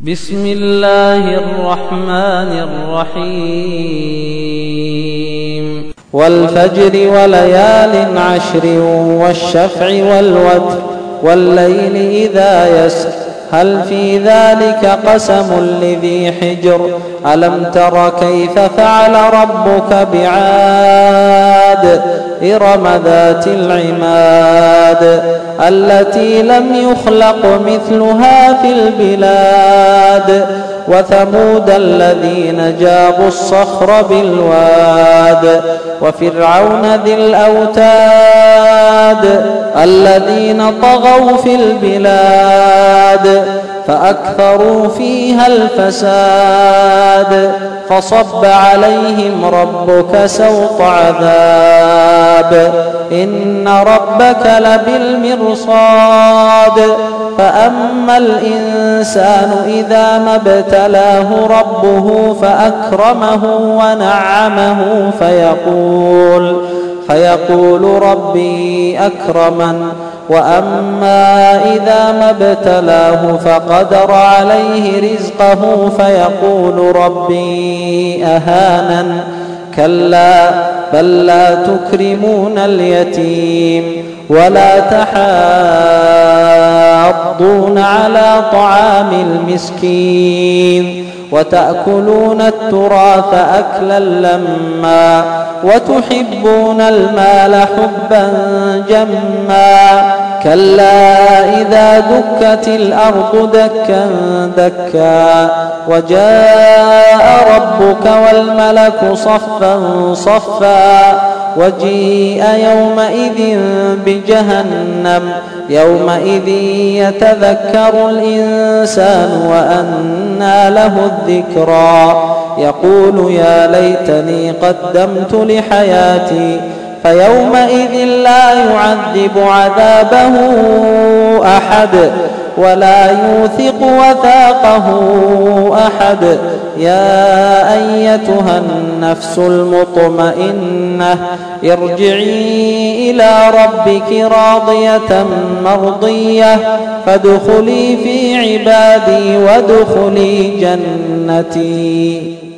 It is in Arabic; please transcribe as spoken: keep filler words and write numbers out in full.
بسم الله الرحمن الرحيم والفجر وليال عشر والشفع والوتر والليل إذا يسر هل في ذلك قسم لذي حجر ألم تر كيف فعل ربك بعاد إرم ذات العماد التي لم يخلق مثلها في البلاد وثمود الذين جابوا الصخر بالواد وفرعون ذي الأوتاد الذين طغوا في البلاد فأكثروا فيها الفساد فصب عليهم ربك سوط عذاب إن ربك لبالمرصاد فأما الإنسان إذا ما ابتلاه ربه فأكرمه ونعمه فيقول فيقول ربي أكرمن وأما إذا ما ابتلاه فقدر عليه رزقه فيقول ربي أهانن كلا بل لا تكرمون اليتيم ولا تحاضون على طعام المسكين وتأكلون التراث أكلا لما وتحبون المال حبا جما كلا إذا دكت الأرض دكا دكا وجاء ربك والملك صفا صفا وجيء يومئذ بجهنم يومئذ يتذكر الإنسان وأنى له الذكرى يقول يا ليتني قدمت لحياتي فيومئذ لا يعذب عذابه أحد ولا يوثق وثاقه أحد يا أيتها النفس المطمئنة ارجعي إلى ربك راضية مرضية فادخلي في عبادي وادخلي جنتي.